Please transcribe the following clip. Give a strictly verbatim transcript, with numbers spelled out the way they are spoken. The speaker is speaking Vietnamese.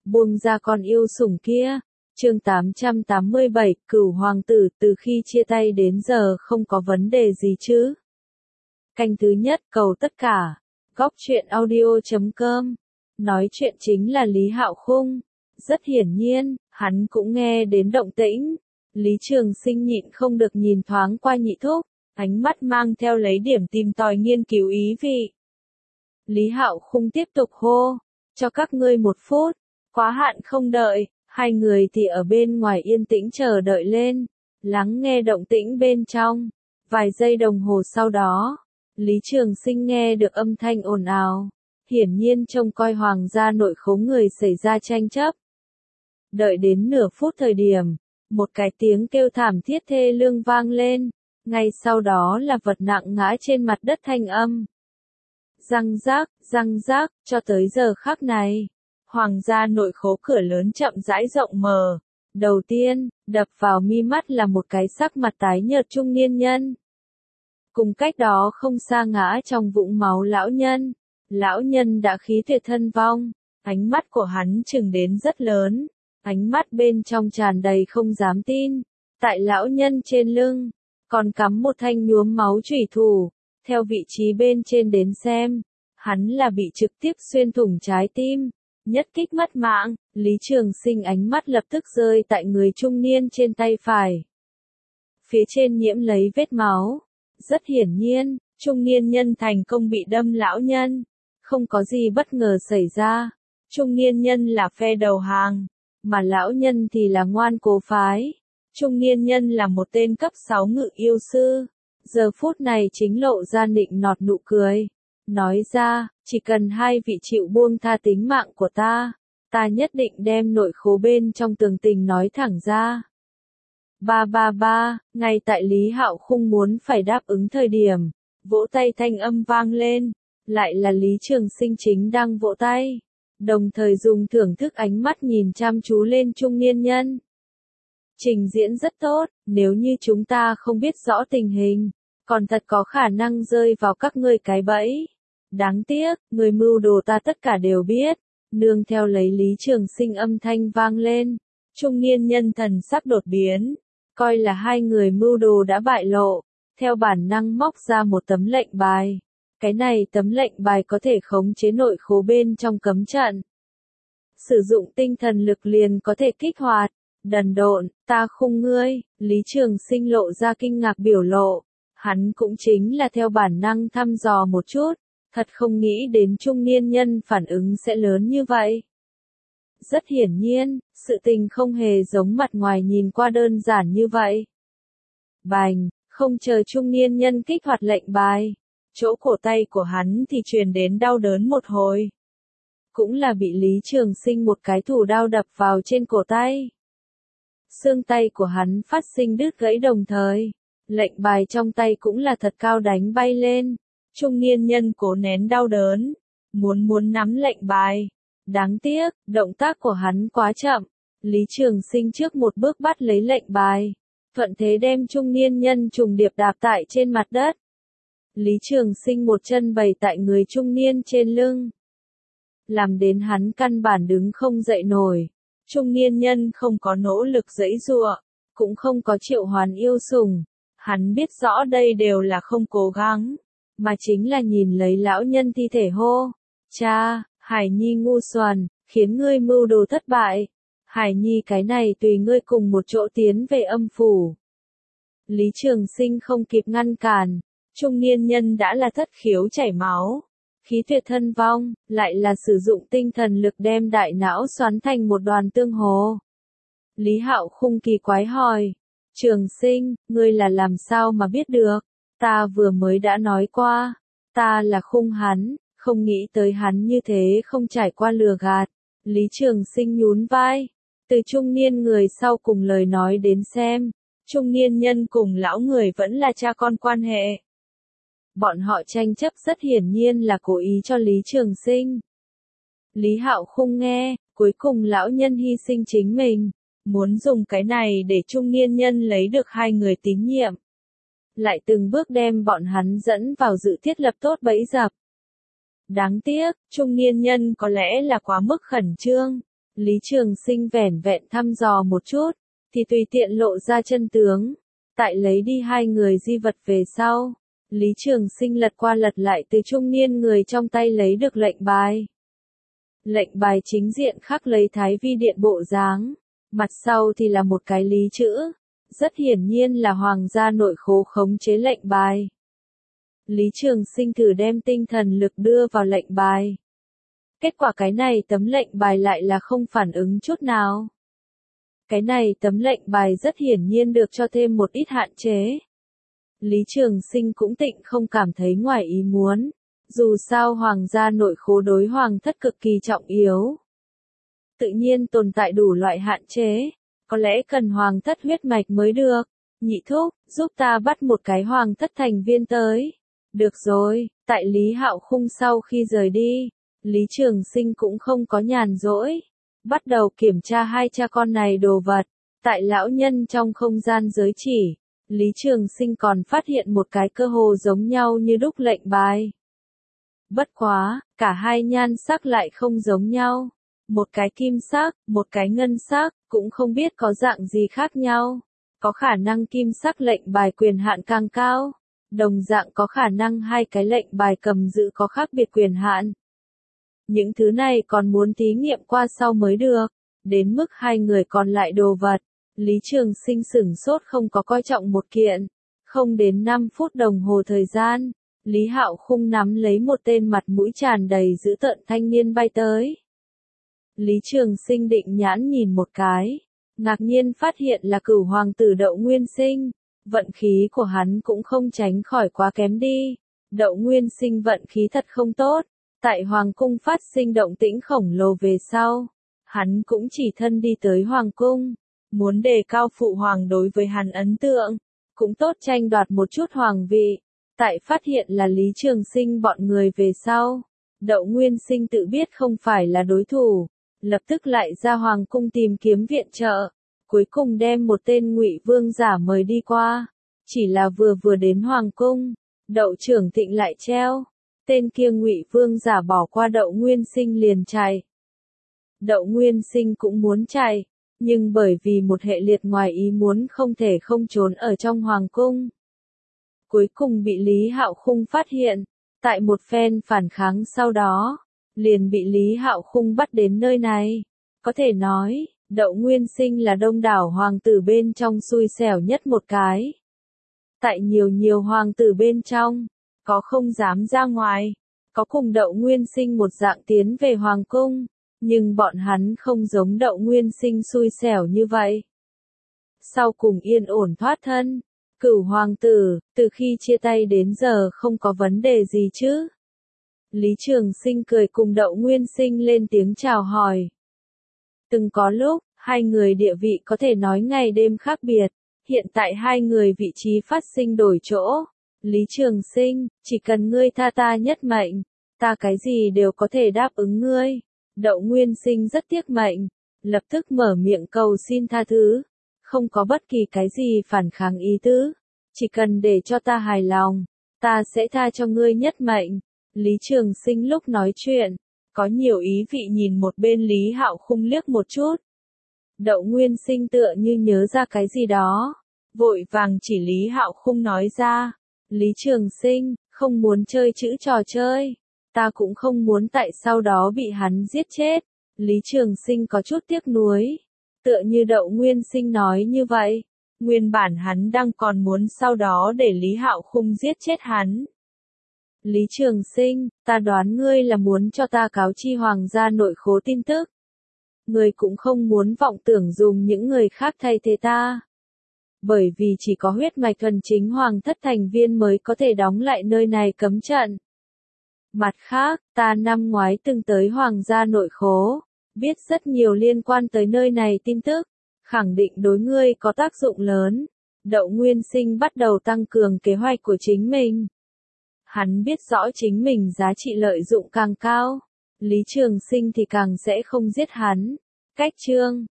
buông ra con yêu sủng kia. Chương tám trăm tám mươi bảy, Cửu Hoàng tử, từ khi chia tay đến giờ không có vấn đề gì chứ? Canh thứ nhất, cầu tất cả. Góc truyện audio chấm com. Nói chuyện chính là Lý Hạo Khung. Rất hiển nhiên, hắn cũng nghe đến động tĩnh. Lý Trường Sinh nhịn không được nhìn thoáng qua Nhị Thúc, ánh mắt mang theo lấy điểm tìm tòi nghiên cứu ý vị. Lý Hạo Khung tiếp tục hô, cho các ngươi một phút, quá hạn không đợi. Hai người thì ở bên ngoài yên tĩnh chờ đợi lên, lắng nghe động tĩnh bên trong. Vài giây đồng hồ sau đó, Lý Trường Sinh nghe được âm thanh ồn ào, hiển nhiên trông coi hoàng gia nội khố người xảy ra tranh chấp. Đợi đến nửa phút thời điểm, một cái tiếng kêu thảm thiết thê lương vang lên, ngay sau đó là vật nặng ngã trên mặt đất thanh âm. Răng rác, răng rác, cho tới giờ khắc này. Hoàng gia nội khố cửa lớn chậm rãi rộng mở. Đầu tiên, đập vào mi mắt là một cái sắc mặt tái nhợt trung niên nhân. Cùng cách đó không xa ngã trong vũng máu lão nhân. Lão nhân đã khí tuyệt thân vong. Ánh mắt của hắn chừng đến rất lớn. Ánh mắt bên trong tràn đầy không dám tin. Tại lão nhân trên lưng, còn cắm một thanh nhuốm máu chủy thủ. Theo vị trí bên trên đến xem, hắn là bị trực tiếp xuyên thủng trái tim. Nhất kích mất mạng, Lý Trường Sinh ánh mắt lập tức rơi tại người trung niên trên tay phải. Phía trên nhiễm lấy vết máu. Rất hiển nhiên, trung niên nhân thành công bị đâm lão nhân. Không có gì bất ngờ xảy ra. Trung niên nhân là phe đầu hàng, mà lão nhân thì là ngoan cố phái. Trung niên nhân là một tên cấp sáu ngự yêu sư. Giờ phút này chính lộ ra nịnh nọt nụ cười. Nói ra, chỉ cần hai vị chịu buông tha tính mạng của ta, ta nhất định đem nội khố bên trong tường tình nói thẳng ra. Ba ba ba, ngay tại Lý Hạo Khung muốn phải đáp ứng thời điểm, vỗ tay thanh âm vang lên, lại là Lý Trường Sinh chính đang vỗ tay, đồng thời dùng thưởng thức ánh mắt nhìn chăm chú lên trung niên nhân. Trình diễn rất tốt, nếu như chúng ta không biết rõ tình hình, còn thật có khả năng rơi vào các ngươi cái bẫy. Đáng tiếc, người mưu đồ ta tất cả đều biết. Nương theo lấy Lý Trường Sinh âm thanh vang lên, trung niên nhân thần sắc đột biến, coi là hai người mưu đồ đã bại lộ, theo bản năng móc ra một tấm lệnh bài. Cái này tấm lệnh bài có thể khống chế nội khố bên trong cấm trận. Sử dụng tinh thần lực liền có thể kích hoạt. Đần độn, ta khung ngươi. Lý Trường Sinh lộ ra kinh ngạc biểu lộ. Hắn cũng chính là theo bản năng thăm dò một chút. Thật không nghĩ đến trung niên nhân phản ứng sẽ lớn như vậy. Rất hiển nhiên, sự tình không hề giống mặt ngoài nhìn qua đơn giản như vậy. Bành, không chờ trung niên nhân kích hoạt lệnh bài, chỗ cổ tay của hắn thì truyền đến đau đớn một hồi. Cũng là bị Lý Trường Sinh một cái thủ đao đập vào trên cổ tay. Xương tay của hắn phát sinh đứt gãy đồng thời, lệnh bài trong tay cũng là thật cao đánh bay lên. Trung niên nhân cố nén đau đớn, muốn muốn nắm lệnh bài. Đáng tiếc, động tác của hắn quá chậm. Lý Trường Sinh trước một bước bắt lấy lệnh bài, thuận thế đem trung niên nhân trùng điệp đạp tại trên mặt đất. Lý Trường Sinh một chân bày tại người trung niên trên lưng, làm đến hắn căn bản đứng không dậy nổi. Trung niên nhân không có nỗ lực giãy giụa, cũng không có triệu hoán yêu sủng. Hắn biết rõ đây đều là không cố gắng, mà chính là nhìn lấy lão nhân thi thể hô. Cha, Hải Nhi ngu xuẩn, khiến ngươi mưu đồ thất bại. Hải Nhi cái này tùy ngươi cùng một chỗ tiến về âm phủ. Lý Trường Sinh không kịp ngăn cản, trung niên nhân đã là thất khiếu chảy máu, khí tuyệt thân vong, lại là sử dụng tinh thần lực đem đại não xoắn thành một đoàn tương hồ. Lý Hạo Khung kỳ quái hỏi, Trường Sinh, ngươi là làm sao mà biết được? Ta vừa mới đã nói qua, ta là Khung hắn, không nghĩ tới hắn như thế không trải qua lừa gạt. Lý Trường Sinh nhún vai, từ trung niên người sau cùng lời nói đến xem, trung niên nhân cùng lão người vẫn là cha con quan hệ. Bọn họ tranh chấp rất hiển nhiên là cố ý cho Lý Trường Sinh. Lý Hạo Khung nghe, cuối cùng lão nhân hy sinh chính mình, muốn dùng cái này để trung niên nhân lấy được hai người tín nhiệm. Lại từng bước đem bọn hắn dẫn vào dự thiết lập tốt bẫy dập. Đáng tiếc, trung niên nhân có lẽ là quá mức khẩn trương. Lý Trường Sinh vẻn vẹn thăm dò một chút, thì tùy tiện lộ ra chân tướng. Tại lấy đi hai người di vật về sau, Lý Trường Sinh lật qua lật lại từ trung niên người trong tay lấy được lệnh bài. Lệnh bài chính diện khắc lấy Thái Vi Điện bộ dáng, mặt sau thì là một cái lý chữ, rất hiển nhiên là hoàng gia nội khố khống chế lệnh bài. Lý Trường Sinh thử đem tinh thần lực đưa vào lệnh bài. Kết quả cái này tấm lệnh bài lại là không phản ứng chút nào. Cái này tấm lệnh bài rất hiển nhiên được cho thêm một ít hạn chế. Lý Trường Sinh cũng tịnh không cảm thấy ngoài ý muốn. Dù sao hoàng gia nội khố đối hoàng thất cực kỳ trọng yếu. Tự nhiên tồn tại đủ loại hạn chế. Có lẽ cần hoàng thất huyết mạch mới được. Nhị thúc, giúp ta bắt một cái hoàng thất thành viên tới. Được rồi, tại Lý Hạo Khung sau khi rời đi, Lý Trường Sinh cũng không có nhàn rỗi. Bắt đầu kiểm tra hai cha con này đồ vật. Tại lão nhân trong không gian giới chỉ, Lý Trường Sinh còn phát hiện một cái cơ hồ giống nhau như đúc lệnh bài. Bất quá, cả hai nhan sắc lại không giống nhau. Một cái kim sắc, một cái ngân sắc, cũng không biết có dạng gì khác nhau. Có khả năng kim sắc lệnh bài quyền hạn càng cao. Đồng dạng có khả năng hai cái lệnh bài cầm giữ có khác biệt quyền hạn. Những thứ này còn muốn thí nghiệm qua sau mới được. Đến mức hai người còn lại đồ vật, Lý Trường Sinh sửng sốt không có coi trọng một kiện. Không đến năm phút đồng hồ thời gian, Lý Hạo Khung nắm lấy một tên mặt mũi tràn đầy dữ tợn thanh niên bay tới. Lý Trường Sinh định nhãn nhìn một cái, ngạc nhiên phát hiện là Cửu hoàng tử Đậu Nguyên Sinh. Vận khí của hắn cũng không tránh khỏi quá kém đi. Đậu Nguyên Sinh vận khí thật không tốt. Tại hoàng cung phát sinh động tĩnh khổng lồ về sau, hắn cũng chỉ thân đi tới hoàng cung, muốn đề cao phụ hoàng đối với hắn ấn tượng, cũng tốt tranh đoạt một chút hoàng vị. Tại phát hiện là Lý Trường Sinh bọn người về sau, Đậu Nguyên Sinh tự biết không phải là đối thủ, lập tức lại ra hoàng cung tìm kiếm viện trợ, cuối cùng đem một tên Ngụy Vương giả mời đi qua. Chỉ là vừa vừa đến hoàng cung, Đậu Trưởng Thịnh lại treo. Tên kia Ngụy Vương giả bỏ qua Đậu Nguyên Sinh liền chạy. Đậu Nguyên Sinh cũng muốn chạy, nhưng bởi vì một hệ liệt ngoài ý muốn không thể không trốn ở trong hoàng cung. Cuối cùng bị Lý Hạo Khung phát hiện, tại một phen phản kháng sau đó, liền bị Lý Hạo Khung bắt đến nơi này. Có thể nói, Đậu Nguyên Sinh là đông đảo hoàng tử bên trong xui xẻo nhất một cái. Tại nhiều nhiều hoàng tử bên trong, có không dám ra ngoài, có cùng Đậu Nguyên Sinh một dạng tiến về hoàng cung, nhưng bọn hắn không giống Đậu Nguyên Sinh xui xẻo như vậy. Sau cùng yên ổn thoát thân, Cửu hoàng tử, từ khi chia tay đến giờ không có vấn đề gì chứ? Lý Trường Sinh cười cùng Đậu Nguyên Sinh lên tiếng chào hỏi. Từng có lúc, hai người địa vị có thể nói ngày đêm khác biệt, hiện tại hai người vị trí phát sinh đổi chỗ. Lý Trường Sinh, chỉ cần ngươi tha ta nhất mệnh, ta cái gì đều có thể đáp ứng ngươi. Đậu Nguyên Sinh rất tiếc mệnh, lập tức mở miệng cầu xin tha thứ, không có bất kỳ cái gì phản kháng ý tứ, chỉ cần để cho ta hài lòng, ta sẽ tha cho ngươi nhất mệnh. Lý Trường Sinh lúc nói chuyện, có nhiều ý vị nhìn một bên Lý Hạo Khung liếc một chút. Đậu Nguyên Sinh tựa như nhớ ra cái gì đó, vội vàng chỉ Lý Hạo Khung nói ra. Lý Trường Sinh, không muốn chơi chữ trò chơi, ta cũng không muốn tại sau đó bị hắn giết chết. Lý Trường Sinh có chút tiếc nuối, tựa như Đậu Nguyên Sinh nói như vậy, nguyên bản hắn đang còn muốn sau đó để Lý Hạo Khung giết chết hắn. Lý Trường Sinh, ta đoán ngươi là muốn cho ta cáo chi hoàng gia nội khố tin tức. Ngươi cũng không muốn vọng tưởng dùng những người khác thay thế ta. Bởi vì chỉ có huyết mạch thuần chính hoàng thất thành viên mới có thể đóng lại nơi này cấm trận. Mặt khác, ta năm ngoái từng tới hoàng gia nội khố, biết rất nhiều liên quan tới nơi này tin tức, khẳng định đối ngươi có tác dụng lớn. Đậu Nguyên Sinh bắt đầu tăng cường kế hoạch của chính mình. Hắn biết rõ chính mình giá trị lợi dụng càng cao, Lý Trường Sinh thì càng sẽ không giết hắn. Cách chương